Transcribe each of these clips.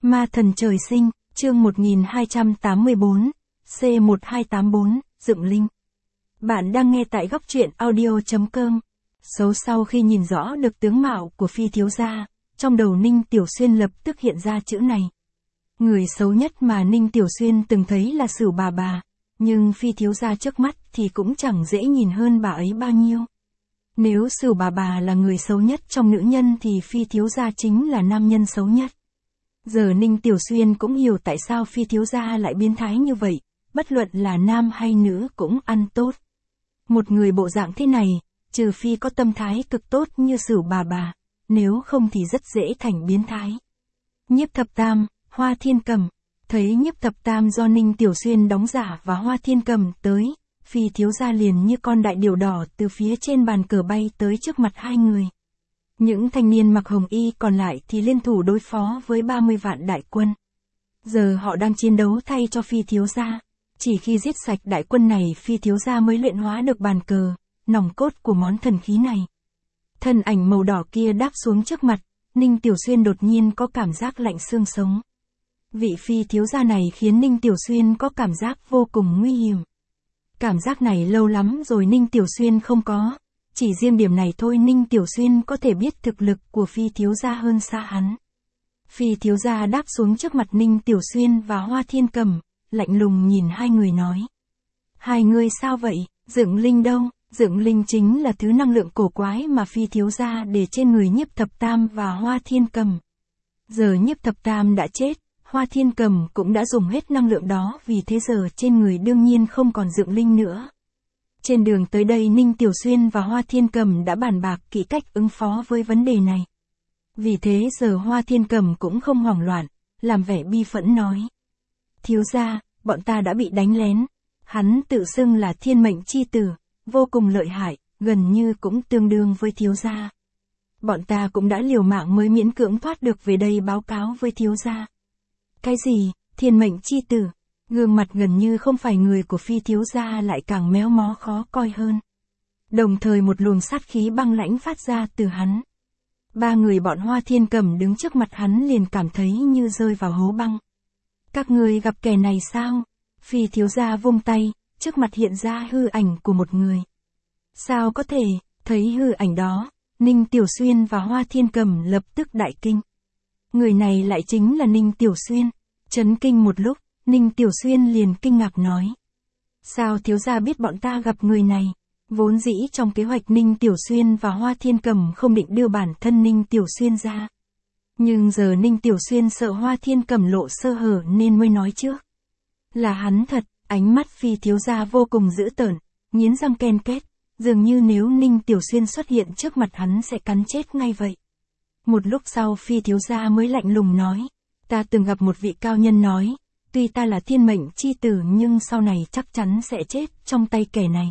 Ma thần trời sinh, chương 1284, C1284, Dựng Linh. Bạn đang nghe tại góc truyện audio.com. Xấu sau khi nhìn rõ được tướng mạo của Phi thiếu gia, trong đầu Ninh Tiểu Xuyên lập tức hiện ra chữ này. Người xấu nhất mà Ninh Tiểu Xuyên từng thấy là Sửu bà, nhưng Phi thiếu gia trước mắt thì cũng chẳng dễ nhìn hơn bà ấy bao nhiêu. Nếu Sửu bà là người xấu nhất trong nữ nhân thì Phi thiếu gia chính là nam nhân xấu nhất. Giờ Ninh Tiểu Xuyên cũng hiểu tại sao Phi thiếu gia lại biến thái như vậy, bất luận là nam hay nữ cũng ăn tốt. Một người bộ dạng thế này, trừ phi có tâm thái cực tốt như Sửu bà, nếu không thì rất dễ thành biến thái. Nhiếp Thập Tam, Hoa Thiên Cầm. Thấy Nhiếp Thập Tam do Ninh Tiểu Xuyên đóng giả và Hoa Thiên Cầm tới, Phi thiếu gia liền như con đại điểu đỏ từ phía trên bàn cờ bay tới trước mặt hai người. Những thanh niên mặc hồng y còn lại thì liên thủ đối phó với 30 vạn đại quân. Giờ họ đang chiến đấu thay cho Phi thiếu gia. Chỉ khi giết sạch đại quân này Phi thiếu gia mới luyện hóa được bàn cờ, nòng cốt của món thần khí này. Thân ảnh màu đỏ kia đáp xuống trước mặt, Ninh Tiểu Xuyên đột nhiên có cảm giác lạnh xương sống. Vị Phi thiếu gia này khiến Ninh Tiểu Xuyên có cảm giác vô cùng nguy hiểm. Cảm giác này lâu lắm rồi Ninh Tiểu Xuyên không có. Chỉ riêng điểm này thôi Ninh Tiểu Xuyên có thể biết thực lực của Phi thiếu gia hơn xa hắn. Phi thiếu gia đáp xuống trước mặt Ninh Tiểu Xuyên và Hoa Thiên Cầm, lạnh lùng nhìn hai người nói. Hai người sao vậy, Dựng Linh đâu? Dựng Linh chính là thứ năng lượng cổ quái mà Phi thiếu gia để trên người Nhiếp Thập Tam và Hoa Thiên Cầm. Giờ Nhiếp Thập Tam đã chết, Hoa Thiên Cầm cũng đã dùng hết năng lượng đó, vì thế giờ trên người đương nhiên không còn Dựng Linh nữa. Trên đường tới đây Ninh Tiểu Xuyên và Hoa Thiên Cầm đã bàn bạc kỹ cách ứng phó với vấn đề này. Vì thế giờ Hoa Thiên Cầm cũng không hoảng loạn, làm vẻ bi phẫn nói. Thiếu gia, bọn ta đã bị đánh lén. Hắn tự xưng là thiên mệnh chi tử, vô cùng lợi hại, gần như cũng tương đương với thiếu gia. Bọn ta cũng đã liều mạng mới miễn cưỡng thoát được về đây báo cáo với thiếu gia. Cái gì, thiên mệnh chi tử? Gương mặt gần như không phải người của Phi thiếu gia lại càng méo mó khó coi hơn. Đồng thời một luồng sát khí băng lãnh phát ra từ hắn. Ba người bọn Hoa Thiên Cầm đứng trước mặt hắn liền cảm thấy như rơi vào hố băng. Các người gặp kẻ này sao? Phi thiếu gia vung tay, trước mặt hiện ra hư ảnh của một người. Sao có thể? Thấy hư ảnh đó, Ninh Tiểu Xuyên và Hoa Thiên Cầm lập tức đại kinh. Người này lại chính là Ninh Tiểu Xuyên. Chấn kinh một lúc, Ninh Tiểu Xuyên liền kinh ngạc nói. Sao thiếu gia biết bọn ta gặp người này? Vốn dĩ trong kế hoạch Ninh Tiểu Xuyên và Hoa Thiên Cầm không định đưa bản thân Ninh Tiểu Xuyên ra. Nhưng giờ Ninh Tiểu Xuyên sợ Hoa Thiên Cầm lộ sơ hở nên mới nói trước. Là hắn thật, ánh mắt Phi thiếu gia vô cùng dữ tợn, nghiến răng ken két, dường như nếu Ninh Tiểu Xuyên xuất hiện trước mặt hắn sẽ cắn chết ngay vậy. Một lúc sau Phi thiếu gia mới lạnh lùng nói. Ta từng gặp một vị cao nhân nói. Tuy ta là thiên mệnh chi tử nhưng sau này chắc chắn sẽ chết trong tay kẻ này.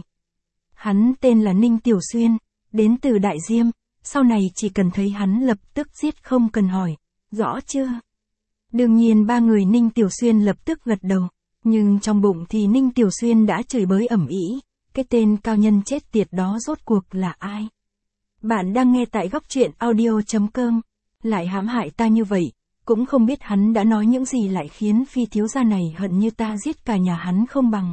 Hắn tên là Ninh Tiểu Xuyên, đến từ Đại Diêm, sau này chỉ cần thấy hắn lập tức giết không cần hỏi, rõ chưa? Đương nhiên ba người Ninh Tiểu Xuyên lập tức gật đầu, nhưng trong bụng thì Ninh Tiểu Xuyên đã chửi bới ầm ĩ, cái tên cao nhân chết tiệt đó rốt cuộc là ai? Bạn đang nghe tại góc truyện audio.com, lại hãm hại ta như vậy. Cũng không biết hắn đã nói những gì lại khiến Phi thiếu gia này hận như ta giết cả nhà hắn không bằng.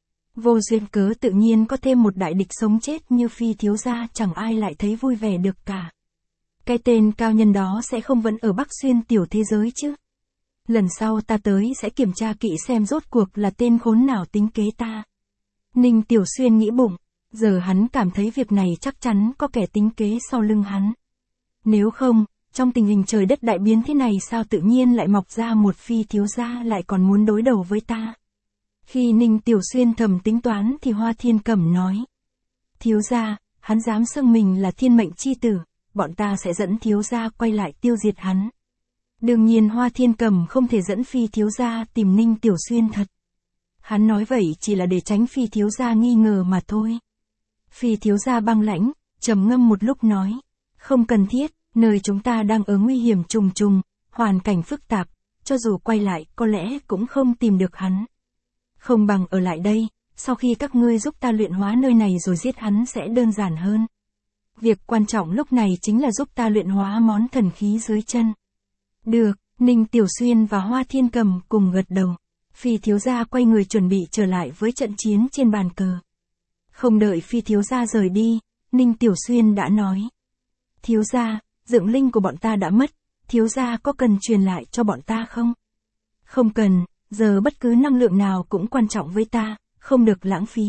Vô duyên cớ tự nhiên có thêm một đại địch sống chết như Phi thiếu gia chẳng ai lại thấy vui vẻ được cả. Cái tên cao nhân đó sẽ không vẫn ở Bắc Xuyên tiểu thế giới chứ. Lần sau ta tới sẽ kiểm tra kỹ xem rốt cuộc là tên khốn nào tính kế ta. Ninh Tiểu Xuyên nghĩ bụng, giờ hắn cảm thấy việc này chắc chắn có kẻ tính kế sau lưng hắn. Nếu không, trong tình hình trời đất đại biến thế này sao tự nhiên lại mọc ra một Phi thiếu gia lại còn muốn đối đầu với ta. Khi Ninh Tiểu Xuyên thầm tính toán thì Hoa Thiên Cầm nói. Thiếu gia, hắn dám xưng mình là thiên mệnh chi tử, bọn ta sẽ dẫn thiếu gia quay lại tiêu diệt hắn. Đương nhiên Hoa Thiên Cầm không thể dẫn Phi thiếu gia tìm Ninh Tiểu Xuyên thật. Hắn nói vậy chỉ là để tránh Phi thiếu gia nghi ngờ mà thôi. Phi thiếu gia băng lãnh, trầm ngâm một lúc nói. Không cần thiết. Nơi chúng ta đang ở nguy hiểm trùng trùng, hoàn cảnh phức tạp, cho dù quay lại có lẽ cũng không tìm được hắn. Không bằng ở lại đây, sau khi các ngươi giúp ta luyện hóa nơi này rồi giết hắn sẽ đơn giản hơn. Việc quan trọng lúc này chính là giúp ta luyện hóa món thần khí dưới chân. Được, Ninh Tiểu Xuyên và Hoa Thiên Cầm cùng gật đầu. Phi thiếu gia quay người chuẩn bị trở lại với trận chiến trên bàn cờ. Không đợi Phi thiếu gia rời đi, Ninh Tiểu Xuyên đã nói. Thiếu gia, dựng linh của bọn ta đã mất, thiếu gia có cần truyền lại cho bọn ta không? Không cần, giờ bất cứ năng lượng nào cũng quan trọng với ta, không được lãng phí.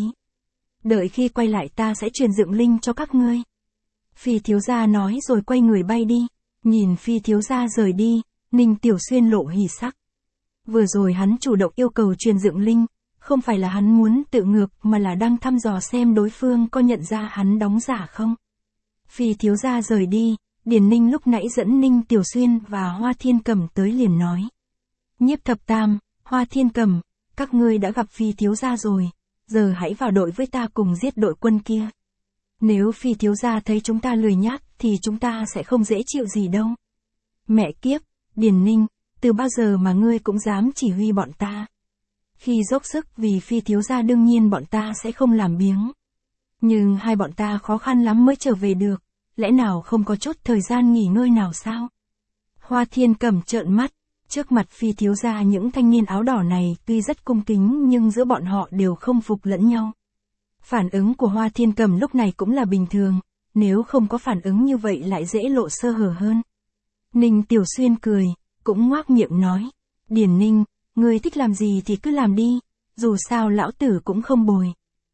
Đợi khi quay lại ta sẽ truyền dựng linh cho các ngươi. Phi thiếu gia nói rồi quay người bay đi. Nhìn Phi thiếu gia rời đi, Ninh Tiểu Xuyên lộ hỉ sắc. Vừa rồi hắn chủ động yêu cầu truyền dựng linh, không phải là hắn muốn tự ngược mà là đang thăm dò xem đối phương có nhận ra hắn đóng giả không. Phi thiếu gia rời đi, Điền Ninh lúc nãy dẫn Ninh Tiểu Xuyên và Hoa Thiên Cầm tới liền nói. Nhiếp Thập Tam, Hoa Thiên Cầm, các ngươi đã gặp Phi thiếu gia rồi, giờ hãy vào đội với ta cùng giết đội quân kia. Nếu Phi thiếu gia thấy chúng ta lười nhác thì chúng ta sẽ không dễ chịu gì đâu. Mẹ kiếp, Điền Ninh, từ bao giờ mà ngươi cũng dám chỉ huy bọn ta? Khi dốc sức vì Phi thiếu gia đương nhiên bọn ta sẽ không làm biếng. Nhưng hai bọn ta khó khăn lắm mới trở về được, lẽ nào không có chút thời gian nghỉ ngơi nào sao? Hoa Thiên Cầm trợn mắt, trước mặt Phi thiếu gia những thanh niên áo đỏ này tuy rất cung kính nhưng giữa bọn họ đều không phục lẫn nhau. Phản ứng của Hoa Thiên Cầm lúc này cũng là bình thường, nếu không có phản ứng như vậy lại dễ lộ sơ hở hơn. Ninh Tiểu Xuyên cười, cũng ngoác miệng nói, Điền Ninh, ngươi thích làm gì thì cứ làm đi, dù sao lão tử cũng không bồi.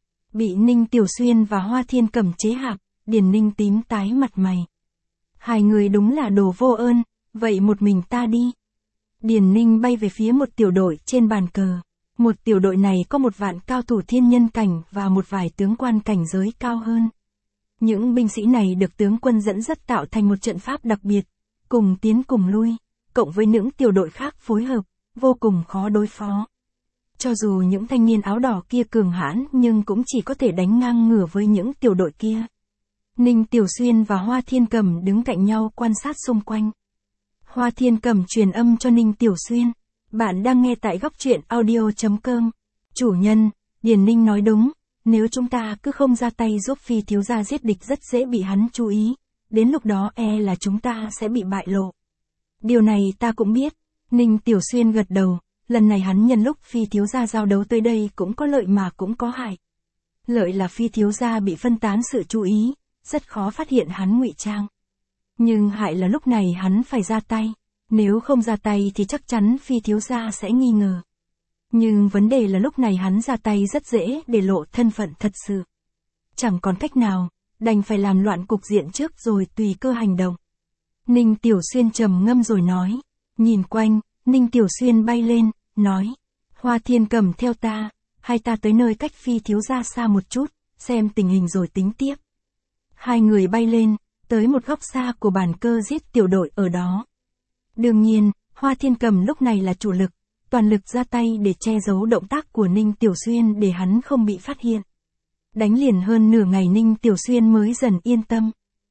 Bị Ninh Tiểu Xuyên và Hoa Thiên Cầm chế hạp, Điền Ninh tím tái mặt mày. Hai người đúng là đồ vô ơn, vậy một mình ta đi. Điền Ninh bay về phía một tiểu đội trên bàn cờ. Một tiểu đội này có một vạn cao thủ thiên nhân cảnh và một vài tướng quan cảnh giới cao hơn. Những binh sĩ này được tướng quân dẫn dắt tạo thành một trận pháp đặc biệt, cùng tiến cùng lui, cộng với những tiểu đội khác phối hợp, vô cùng khó đối phó. Cho dù những thanh niên áo đỏ kia cường hãn nhưng cũng chỉ có thể đánh ngang ngửa với những tiểu đội kia. Ninh Tiểu Xuyên và Hoa Thiên Cầm đứng cạnh nhau quan sát xung quanh. Hoa Thiên Cầm truyền âm cho Ninh Tiểu Xuyên. Bạn đang nghe tại góc truyện audio.com. Chủ nhân, Điền Ninh nói đúng, nếu chúng ta cứ không ra tay giúp Phi thiếu gia giết địch rất dễ bị hắn chú ý, đến lúc đó là chúng ta sẽ bị bại lộ. Điều này ta cũng biết, Ninh Tiểu Xuyên gật đầu, lần này hắn nhân lúc Phi thiếu gia giao đấu tới đây cũng có lợi mà cũng có hại. Lợi là Phi thiếu gia bị phân tán sự chú ý, rất khó phát hiện hắn ngụy trang. Nhưng hại là lúc này hắn phải ra tay. Nếu không ra tay thì chắc chắn Phi thiếu gia sẽ nghi ngờ. Nhưng vấn đề là lúc này hắn ra tay rất dễ để lộ thân phận thật sự. Chẳng còn cách nào, đành phải làm loạn cục diện trước rồi tùy cơ hành động. Ninh Tiểu Xuyên trầm ngâm rồi nói. Nhìn quanh, Ninh Tiểu Xuyên bay lên, nói. Hoa Thiên Cầm theo ta, hai ta tới nơi cách Phi thiếu gia xa một chút, xem tình hình rồi tính tiếp. Hai người bay lên, tới một góc xa của bàn cờ giết tiểu đội ở đó. Đương nhiên, Hoa Thiên Cầm lúc này là chủ lực, toàn lực ra tay để che giấu động tác của Ninh Tiểu Xuyên để hắn không bị phát hiện. Đánh liền hơn nửa ngày Ninh Tiểu Xuyên mới dần yên tâm.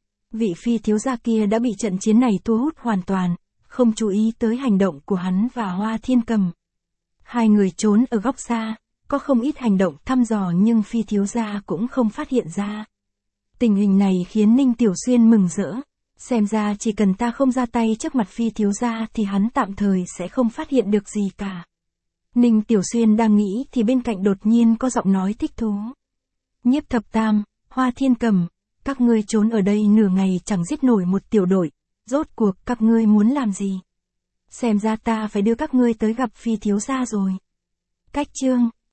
Vị Phi thiếu gia kia đã bị trận chiến này thu hút hoàn toàn, không chú ý tới hành động của hắn và Hoa Thiên Cầm. Hai người trốn ở góc xa, có không ít hành động thăm dò nhưng Phi thiếu gia cũng không phát hiện ra. Tình hình này khiến Ninh Tiểu Xuyên mừng rỡ. Xem ra chỉ cần ta không ra tay trước mặt Phi thiếu gia thì hắn tạm thời sẽ không phát hiện được gì cả. Ninh Tiểu Xuyên đang nghĩ thì bên cạnh đột nhiên có giọng nói thích thú. Nhiếp Thập Tam, Hoa Thiên Cầm, các ngươi trốn ở đây nửa ngày chẳng giết nổi một tiểu đội, rốt cuộc các ngươi muốn làm gì? Xem ra ta phải đưa các ngươi tới gặp Phi thiếu gia rồi. Cách chương